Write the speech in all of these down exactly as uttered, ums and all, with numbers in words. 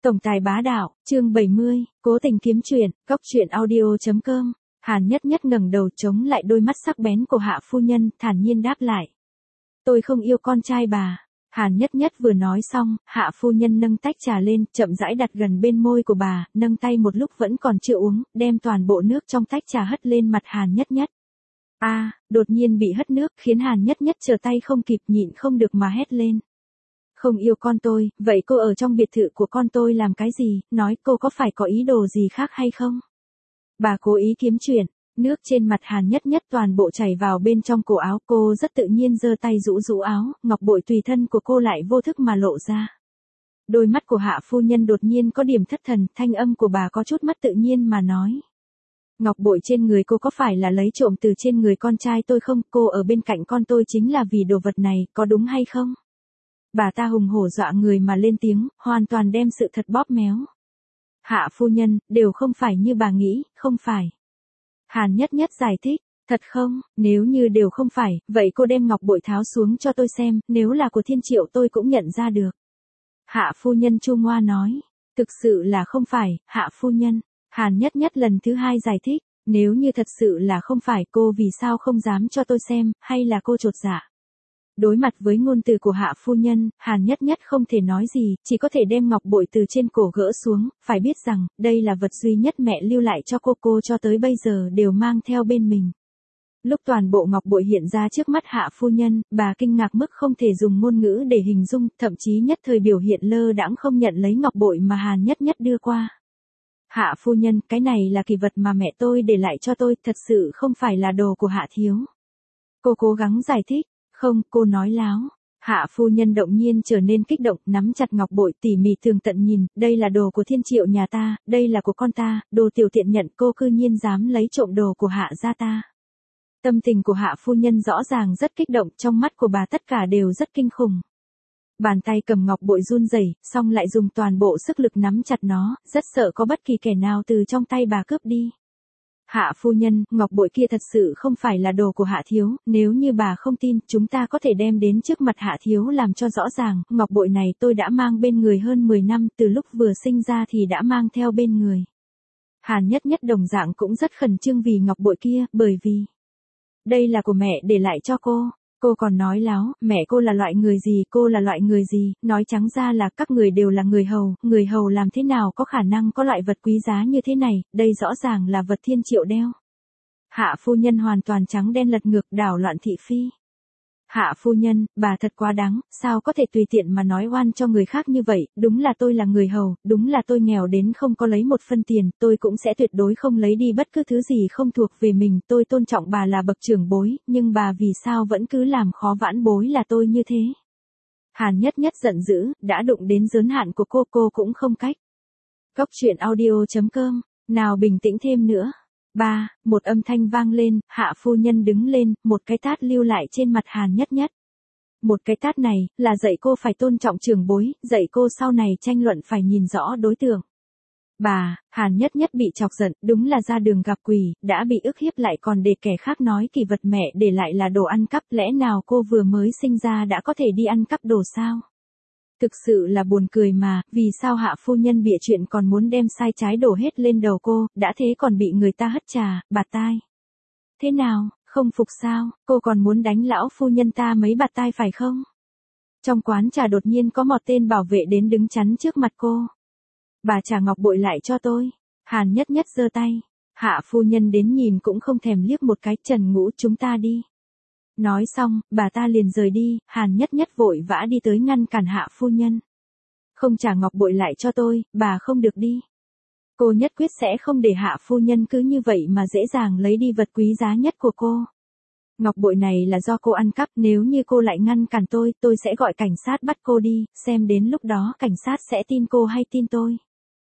Tổng tài bá đạo, chương bảy mươi, cố tình kiếm chuyện, góc truyện audio chấm com. Hàn Nhất Nhất ngẩng đầu chống lại đôi mắt sắc bén của Hạ phu nhân, thản nhiên đáp lại. Tôi không yêu con trai bà. Hàn Nhất Nhất vừa nói xong, Hạ phu nhân nâng tách trà lên, chậm rãi đặt gần bên môi của bà, nâng tay một lúc vẫn còn chưa uống, đem toàn bộ nước trong tách trà hất lên mặt Hàn Nhất Nhất. A, à, đột nhiên bị hất nước, khiến Hàn Nhất Nhất trở tay không kịp, nhịn không được mà hét lên. Không yêu con tôi, vậy cô ở trong biệt thự của con tôi làm cái gì, nói cô có phải có ý đồ gì khác hay không? Bà cố ý kiếm chuyện, nước trên mặt Hàn Nhất Nhất toàn bộ chảy vào bên trong cổ áo, cô rất tự nhiên giơ tay rũ rũ áo, ngọc bội tùy thân của cô lại vô thức mà lộ ra. Đôi mắt của Hạ phu nhân đột nhiên có điểm thất thần, thanh âm của bà có chút mất tự nhiên mà nói. Ngọc bội trên người cô có phải là lấy trộm từ trên người con trai tôi không, cô ở bên cạnh con tôi chính là vì đồ vật này, có đúng hay không? Bà ta hùng hổ dọa người mà lên tiếng, hoàn toàn đem sự thật bóp méo. Hạ phu nhân, đều không phải như bà nghĩ, không phải. Hàn Nhất Nhất giải thích, thật không, nếu như đều không phải, vậy cô đem ngọc bội tháo xuống cho tôi xem, nếu là của Thiên Triệu tôi cũng nhận ra được. Hạ phu nhân chu ngoa nói, thực sự là không phải, Hạ phu nhân. Hàn Nhất Nhất lần thứ hai giải thích, nếu như thật sự là không phải, cô vì sao không dám cho tôi xem, hay là cô chột dạ? Đối mặt với ngôn từ của Hạ phu nhân, Hàn Nhất Nhất không thể nói gì, chỉ có thể đem ngọc bội từ trên cổ gỡ xuống, phải biết rằng, đây là vật duy nhất mẹ lưu lại cho cô, cô cho tới bây giờ đều mang theo bên mình. Lúc toàn bộ ngọc bội hiện ra trước mắt Hạ phu nhân, bà kinh ngạc mức không thể dùng ngôn ngữ để hình dung, thậm chí nhất thời biểu hiện lơ đãng không nhận lấy ngọc bội mà Hàn Nhất Nhất đưa qua. Hạ phu nhân, cái này là kỳ vật mà mẹ tôi để lại cho tôi, thật sự không phải là đồ của Hạ thiếu. Cô cố gắng giải thích. Không, cô nói láo. Hạ phu nhân động nhiên trở nên kích động, nắm chặt ngọc bội tỉ mỉ tường tận nhìn, đây là đồ của Thiên Triệu nhà ta, đây là của con ta, đồ tiểu tiện nhận, cô cư nhiên dám lấy trộm đồ của Hạ gia ta. Tâm tình của Hạ phu nhân rõ ràng rất kích động, trong mắt của bà tất cả đều rất kinh khủng. Bàn tay cầm ngọc bội run rẩy, xong lại dùng toàn bộ sức lực nắm chặt nó, rất sợ có bất kỳ kẻ nào từ trong tay bà cướp đi. Hạ phu nhân, ngọc bội kia thật sự không phải là đồ của Hạ thiếu, nếu như bà không tin, chúng ta có thể đem đến trước mặt Hạ thiếu làm cho rõ ràng, ngọc bội này tôi đã mang bên người hơn mười năm, từ lúc vừa sinh ra thì đã mang theo bên người. Hàn Nhất Nhất đồng dạng cũng rất khẩn trương vì ngọc bội kia, bởi vì đây là của mẹ để lại cho cô. Cô còn nói láo, mẹ cô là loại người gì, cô là loại người gì, nói trắng ra là các người đều là người hầu, người hầu làm thế nào có khả năng có loại vật quý giá như thế này, đây rõ ràng là vật Thiên Triệu đeo. Hạ phu nhân hoàn toàn trắng đen lật ngược, đảo loạn thị phi. Hạ phu nhân, bà thật quá đáng, sao có thể tùy tiện mà nói oan cho người khác như vậy, đúng là tôi là người hầu, đúng là tôi nghèo đến không có lấy một phân tiền, tôi cũng sẽ tuyệt đối không lấy đi bất cứ thứ gì không thuộc về mình, tôi tôn trọng bà là bậc trưởng bối, nhưng bà vì sao vẫn cứ làm khó vãn bối là tôi như thế. Hàn Nhất Nhất giận dữ, đã đụng đến giới hạn của cô, cô cũng không cách. Góc truyện audio chấm com, nào bình tĩnh thêm nữa. Ba, một âm thanh vang lên, Hạ phu nhân đứng lên, một cái tát lưu lại trên mặt Hàn Nhất Nhất. Một cái tát này, là dạy cô phải tôn trọng trưởng bối, dạy cô sau này tranh luận phải nhìn rõ đối tượng. Bà, Hàn Nhất Nhất bị chọc giận, đúng là ra đường gặp quỷ, đã bị ức hiếp lại còn để kẻ khác nói kỳ vật mẹ để lại là đồ ăn cắp, lẽ nào cô vừa mới sinh ra đã có thể đi ăn cắp đồ sao? Thực sự là buồn cười mà, vì sao Hạ phu nhân bịa chuyện còn muốn đem sai trái đổ hết lên đầu cô, đã thế còn bị người ta hất trà, bạt tai. Thế nào, không phục sao, cô còn muốn đánh lão phu nhân ta mấy bạt tai phải không? Trong quán trà đột nhiên có một tên bảo vệ đến đứng chắn trước mặt cô. Bà trả ngọc bội lại cho tôi. Hàn Nhất Nhất giơ tay. Hạ phu nhân đến nhìn cũng không thèm liếc một cái, Trần Ngũ chúng ta đi. Nói xong, bà ta liền rời đi, Hàn Nhất Nhất vội vã đi tới ngăn cản Hạ phu nhân. Không trả ngọc bội lại cho tôi, bà không được đi. Cô nhất quyết sẽ không để Hạ phu nhân cứ như vậy mà dễ dàng lấy đi vật quý giá nhất của cô. Ngọc bội này là do cô ăn cắp, nếu như cô lại ngăn cản tôi, tôi sẽ gọi cảnh sát bắt cô đi, xem đến lúc đó cảnh sát sẽ tin cô hay tin tôi.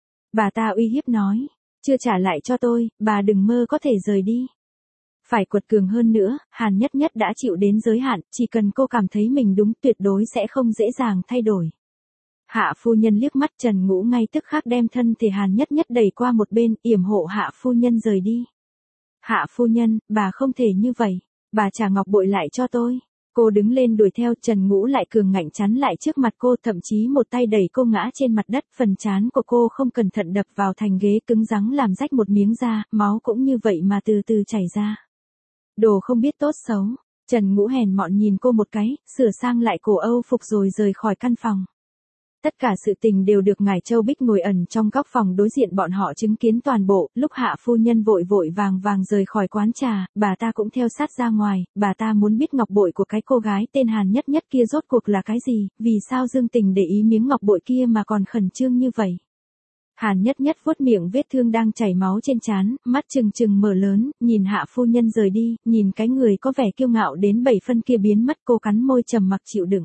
Bà ta uy hiếp nói, chưa trả lại cho tôi, bà đừng mơ có thể rời đi. Phải quật cường hơn nữa, Hàn Nhất Nhất đã chịu đến giới hạn, chỉ cần cô cảm thấy mình đúng tuyệt đối sẽ không dễ dàng thay đổi. Hạ phu nhân liếc mắt Trần Ngũ ngay tức khắc đem thân thể Hàn Nhất Nhất đẩy qua một bên, yểm hộ Hạ phu nhân rời đi. Hạ phu nhân, bà không thể như vậy, bà trả ngọc bội lại cho tôi. Cô đứng lên đuổi theo, Trần Ngũ lại cường ngạnh chắn lại trước mặt cô, thậm chí một tay đẩy cô ngã trên mặt đất, phần trán của cô không cẩn thận đập vào thành ghế cứng rắn làm rách một miếng da, máu cũng như vậy mà từ từ chảy ra. Đồ không biết tốt xấu, Trần Ngũ hèn mọn nhìn cô một cái, sửa sang lại cổ Âu phục rồi rời khỏi căn phòng. Tất cả sự tình đều được ngài Châu Bích ngồi ẩn trong góc phòng đối diện bọn họ chứng kiến toàn bộ, lúc Hạ phu nhân vội vội vàng vàng rời khỏi quán trà, bà ta cũng theo sát ra ngoài, bà ta muốn biết ngọc bội của cái cô gái tên Hàn Nhất Nhất kia rốt cuộc là cái gì, vì sao Dương Tình để ý miếng ngọc bội kia mà còn khẩn trương như vậy. Hàn Nhất Nhất vuốt miệng vết thương đang chảy máu trên trán, mắt trừng trừng mở lớn, nhìn Hạ phu nhân rời đi, nhìn cái người có vẻ kiêu ngạo đến bảy phân kia biến mất, cô cắn môi trầm mặc chịu đựng.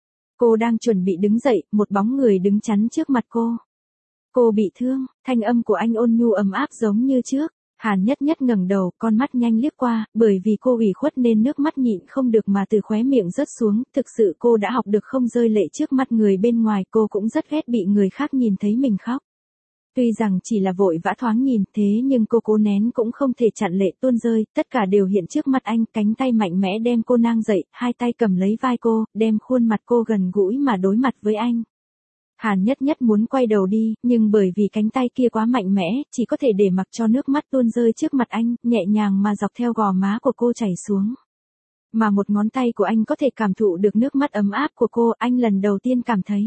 Cô đang chuẩn bị đứng dậy, một bóng người đứng chắn trước mặt cô. Cô bị thương, thanh âm của anh ôn nhu ấm áp giống như trước. Hàn Nhất Nhất ngẩng đầu, con mắt nhanh liếc qua, bởi vì cô ủy khuất nên nước mắt nhịn không được mà từ khóe miệng rớt xuống, thực sự cô đã học được không rơi lệ trước mặt người bên ngoài, cô cũng rất ghét bị người khác nhìn thấy mình khóc. Tuy rằng chỉ là vội vã thoáng nhìn, thế nhưng cô cố nén cũng không thể chặn lệ tuôn rơi, tất cả đều hiện trước mặt anh, cánh tay mạnh mẽ đem cô nâng dậy, hai tay cầm lấy vai cô, đem khuôn mặt cô gần gũi mà đối mặt với anh. Hàn Nhất Nhất muốn quay đầu đi, nhưng bởi vì cánh tay kia quá mạnh mẽ, chỉ có thể để mặc cho nước mắt tuôn rơi trước mặt anh, nhẹ nhàng mà dọc theo gò má của cô chảy xuống. Mà một ngón tay của anh có thể cảm thụ được nước mắt ấm áp của cô, anh lần đầu tiên cảm thấy.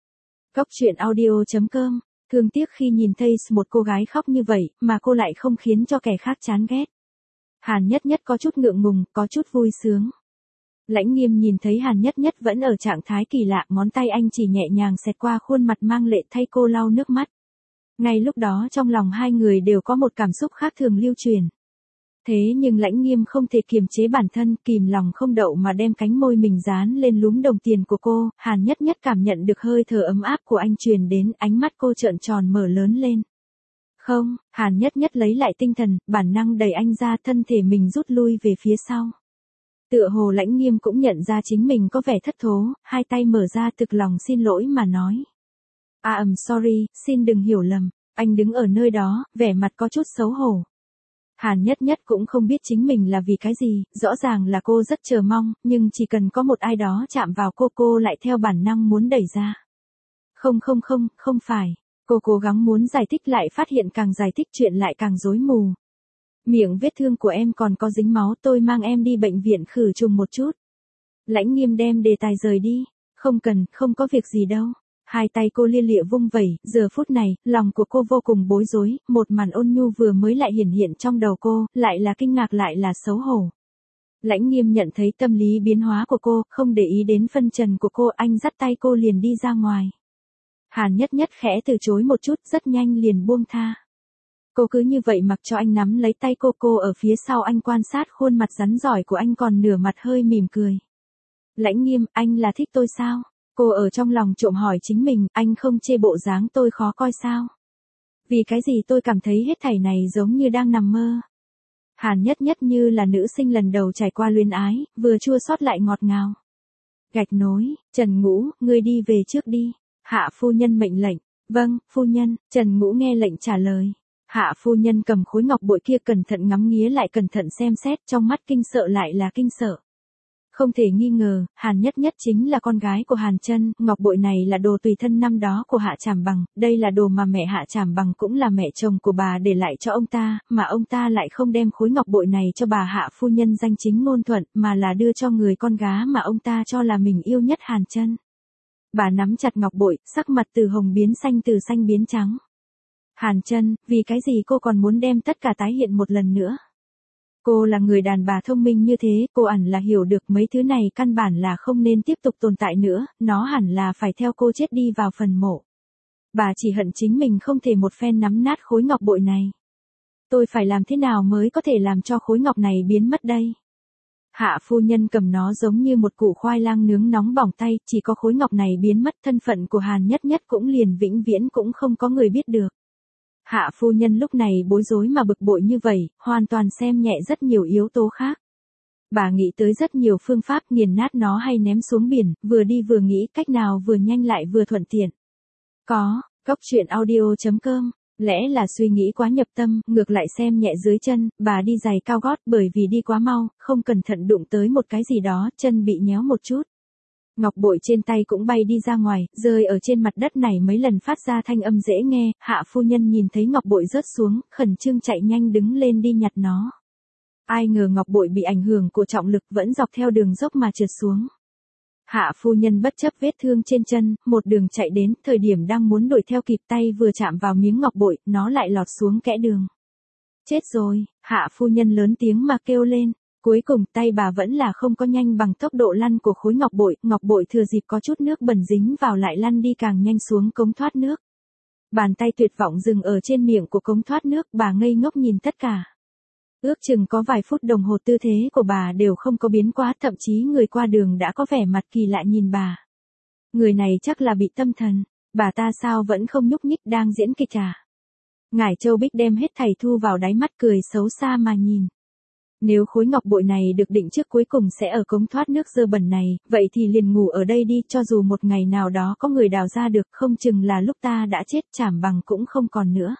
Cốc truyện audio chấm com. Thương tiếc khi nhìn thấy một cô gái khóc như vậy, mà cô lại không khiến cho kẻ khác chán ghét. Hàn Nhất Nhất có chút ngượng ngùng, có chút vui sướng. Lãnh Nghiêm nhìn thấy Hàn Nhất Nhất vẫn ở trạng thái kỳ lạ, ngón tay anh chỉ nhẹ nhàng xẹt qua khuôn mặt mang lệ thay cô lau nước mắt. Ngay lúc đó trong lòng hai người đều có một cảm xúc khác thường lưu truyền. Thế nhưng Lãnh Nghiêm không thể kiềm chế bản thân, kìm lòng không đậu mà đem cánh môi mình dán lên lúm đồng tiền của cô, Hàn Nhất Nhất cảm nhận được hơi thở ấm áp của anh truyền đến, ánh mắt cô trợn tròn mở lớn lên. Không, Hàn Nhất Nhất lấy lại tinh thần, bản năng đẩy anh ra, thân thể mình rút lui về phía sau. Tựa hồ Lãnh Nghiêm cũng nhận ra chính mình có vẻ thất thố, hai tay mở ra thực lòng xin lỗi mà nói. À ầm sorry, xin đừng hiểu lầm, anh đứng ở nơi đó, vẻ mặt có chút xấu hổ. Hàn Nhất Nhất cũng không biết chính mình là vì cái gì, rõ ràng là cô rất chờ mong, nhưng chỉ cần có một ai đó chạm vào cô cô lại theo bản năng muốn đẩy ra. Không không không, không phải. Cô cố gắng muốn giải thích lại phát hiện càng giải thích chuyện lại càng rối mù. Miệng vết thương của em còn có dính máu, tôi mang em đi bệnh viện khử trùng một chút. Lãnh Nghiêm đem đề tài rời đi. Không cần, không có việc gì đâu. Hai tay cô lia lịa vung vẩy, giờ phút này, lòng của cô vô cùng bối rối, một màn ôn nhu vừa mới lại hiển hiện trong đầu cô, lại là kinh ngạc lại là xấu hổ. Lãnh Nghiêm nhận thấy tâm lý biến hóa của cô, không để ý đến phân trần của cô, anh dắt tay cô liền đi ra ngoài. Hàn Nhất Nhất khẽ từ chối một chút, rất nhanh liền buông tha. Cô cứ như vậy mặc cho anh nắm lấy tay cô, cô ở phía sau anh quan sát khuôn mặt rắn rỏi của anh còn nửa mặt hơi mỉm cười. Lãnh Nghiêm, anh là thích tôi sao? Cô ở trong lòng trộm hỏi chính mình, anh không chê bộ dáng tôi khó coi sao? Vì cái gì tôi cảm thấy hết thảy này giống như đang nằm mơ? Hàn Nhất Nhất như là nữ sinh lần đầu trải qua luyến ái, vừa chua xót lại ngọt ngào. Gạch nối, Trần Ngũ, ngươi đi về trước đi. Hạ phu nhân mệnh lệnh. Vâng, phu nhân, Trần Ngũ nghe lệnh trả lời. Hạ phu nhân cầm khối ngọc bội kia cẩn thận ngắm nghía lại cẩn thận xem xét, trong mắt kinh sợ lại là kinh sợ. Không thể nghi ngờ, Hàn Nhất Nhất chính là con gái của Hàn Chân, ngọc bội này là đồ tùy thân năm đó của Hạ Trảm Bằng, đây là đồ mà mẹ Hạ Trảm Bằng cũng là mẹ chồng của bà để lại cho ông ta, mà ông ta lại không đem khối ngọc bội này cho bà Hạ phu nhân danh chính ngôn thuận, mà là đưa cho người con gái mà ông ta cho là mình yêu nhất Hàn Chân. Bà nắm chặt ngọc bội, sắc mặt từ hồng biến xanh từ xanh biến trắng. Hàn Chân, vì cái gì cô còn muốn đem tất cả tái hiện một lần nữa? Cô là người đàn bà thông minh như thế, cô hẳn là hiểu được mấy thứ này căn bản là không nên tiếp tục tồn tại nữa, nó hẳn là phải theo cô chết đi vào phần mộ. Bà chỉ hận chính mình không thể một phen nắm nát khối ngọc bội này. Tôi phải làm thế nào mới có thể làm cho khối ngọc này biến mất đây? Hạ phu nhân cầm nó giống như một củ khoai lang nướng nóng bỏng tay, chỉ có khối ngọc này biến mất, thân phận của Hàn Nhất Nhất cũng liền vĩnh viễn cũng không có người biết được. Hạ phu nhân lúc này bối rối mà bực bội như vậy, hoàn toàn xem nhẹ rất nhiều yếu tố khác. Bà nghĩ tới rất nhiều phương pháp nghiền nát nó hay ném xuống biển, vừa đi vừa nghĩ cách nào vừa nhanh lại vừa thuận tiện. Có, cốc truyện audio chấm com Lẽ là suy nghĩ quá nhập tâm, ngược lại xem nhẹ dưới chân, bà đi giày cao gót bởi vì đi quá mau, không cẩn thận đụng tới một cái gì đó, chân bị nhéo một chút. Ngọc bội trên tay cũng bay đi ra ngoài, rơi ở trên mặt đất này mấy lần phát ra thanh âm dễ nghe, hạ phu nhân nhìn thấy ngọc bội rớt xuống, khẩn trương chạy nhanh đứng lên đi nhặt nó. Ai ngờ ngọc bội bị ảnh hưởng của trọng lực vẫn dọc theo đường dốc mà trượt xuống. Hạ phu nhân bất chấp vết thương trên chân, một đường chạy đến, thời điểm đang muốn đuổi theo kịp tay vừa chạm vào miếng ngọc bội, nó lại lọt xuống kẽ đường. Chết rồi, hạ phu nhân lớn tiếng mà kêu lên. Cuối cùng tay bà vẫn là không có nhanh bằng tốc độ lăn của khối ngọc bội, ngọc bội thừa dịp có chút nước bẩn dính vào lại lăn đi càng nhanh xuống cống thoát nước. Bàn tay tuyệt vọng dừng ở trên miệng của cống thoát nước, bà ngây ngốc nhìn tất cả. Ước chừng có vài phút đồng hồ tư thế của bà đều không có biến quá, thậm chí người qua đường đã có vẻ mặt kỳ lạ nhìn bà. Người này chắc là bị tâm thần, bà ta sao vẫn không nhúc nhích, đang diễn kịch à? Ngải Châu Bích đem hết thảy thu vào đáy mắt, cười xấu xa mà nhìn. Nếu khối ngọc bội này được định trước cuối cùng sẽ ở cống thoát nước dơ bẩn này, vậy thì liền ngủ ở đây đi, cho dù một ngày nào đó có người đào ra được, không chừng là lúc ta đã chết, Trảm Bằng cũng không còn nữa.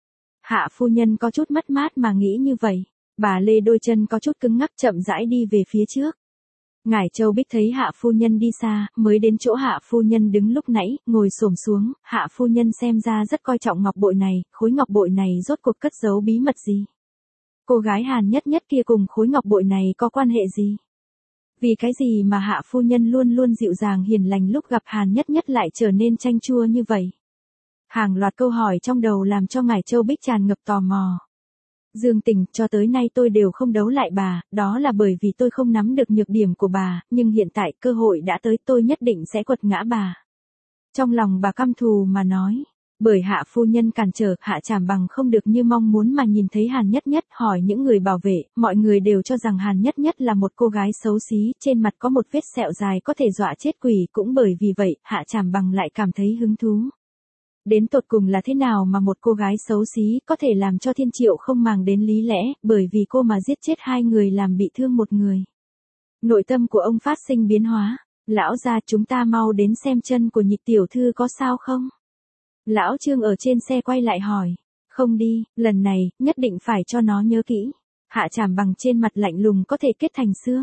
Hạ phu nhân có chút mất mát mà nghĩ như vậy, bà lê đôi chân có chút cứng ngắc chậm rãi đi về phía trước. Ngải Châu Bích thấy hạ phu nhân đi xa, mới đến chỗ hạ phu nhân đứng lúc nãy, ngồi xổm xuống, hạ phu nhân xem ra rất coi trọng ngọc bội này, khối ngọc bội này rốt cuộc cất giấu bí mật gì? Cô gái Hàn Nhất Nhất kia cùng khối ngọc bội này có quan hệ gì? Vì cái gì mà hạ phu nhân luôn luôn dịu dàng hiền lành lúc gặp Hàn Nhất Nhất lại trở nên chanh chua như vậy? Hàng loạt câu hỏi trong đầu làm cho Ngải Châu Bích tràn ngập tò mò. Dương Tình, cho tới nay tôi đều không đấu lại bà, đó là bởi vì tôi không nắm được nhược điểm của bà, nhưng hiện tại cơ hội đã tới, tôi nhất định sẽ quật ngã bà. Trong lòng bà căm thù mà nói. Bởi hạ phu nhân cản trở, hạ Trảm Bằng không được như mong muốn mà nhìn thấy Hàn Nhất Nhất, hỏi những người bảo vệ, mọi người đều cho rằng Hàn Nhất Nhất là một cô gái xấu xí, trên mặt có một vết sẹo dài có thể dọa chết quỷ, cũng bởi vì vậy, hạ Trảm Bằng lại cảm thấy hứng thú. Đến tột cùng là thế nào mà một cô gái xấu xí có thể làm cho thiên triệu không màng đến lý lẽ, bởi vì cô mà giết chết hai người làm bị thương một người. Nội tâm của ông phát sinh biến hóa, lão gia, chúng ta mau đến xem chân của Nhịch tiểu thư có sao không? Lão Trương ở trên xe quay lại hỏi. Không đi, lần này, nhất định phải cho nó nhớ kỹ. Hạ Trảm Bằng trên mặt lạnh lùng có thể kết thành xương.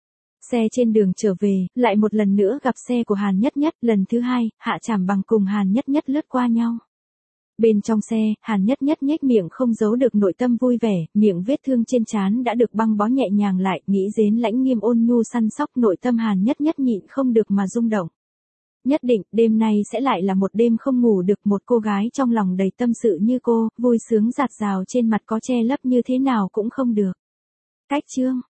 Xe trên đường trở về, lại một lần nữa gặp xe của Hàn Nhất Nhất, lần thứ hai, Hạ Trảm Bằng cùng Hàn Nhất Nhất lướt qua nhau. Bên trong xe, Hàn Nhất Nhất nhếch miệng không giấu được nội tâm vui vẻ, miệng vết thương trên trán đã được băng bó nhẹ nhàng lại, nghĩ đến Lãnh Nghiêm ôn nhu săn sóc, nội tâm Hàn Nhất Nhất nhịn không được mà rung động. Nhất định, đêm nay sẽ lại là một đêm không ngủ được, một cô gái trong lòng đầy tâm sự như cô, vui sướng dạt dào trên mặt có che lấp như thế nào cũng không được. Cách chương